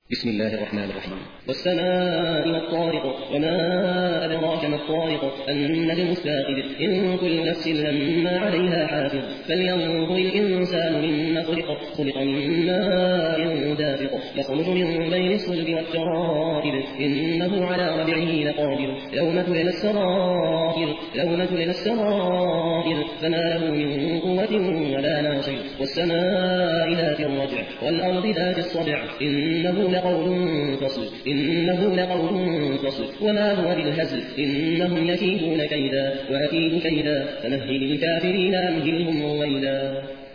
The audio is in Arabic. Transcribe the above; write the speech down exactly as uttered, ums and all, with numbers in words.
بسم الله الرحمن الرحيم. والسماء والطارق وما أدراك ما الطارق النجم الثاقب إن كل نفس لما عليها حافظ فلينظر الإنسان مما خلق خلق من ماء دافق يخرج من بين الصلب والترائب إنه على رجعه لقادر يوم تبلى السرائر يوم تبلى السرائر فما له من قوة ولا ناصر والسماء ذات الرجع والأرض ذات الصدع إنه لقول فصل إنه لقول فصل وما هو بالهزل إنهم يكيدون كيدا وأكيد كيدا فمهل الكافرين أمهلهم رويدا.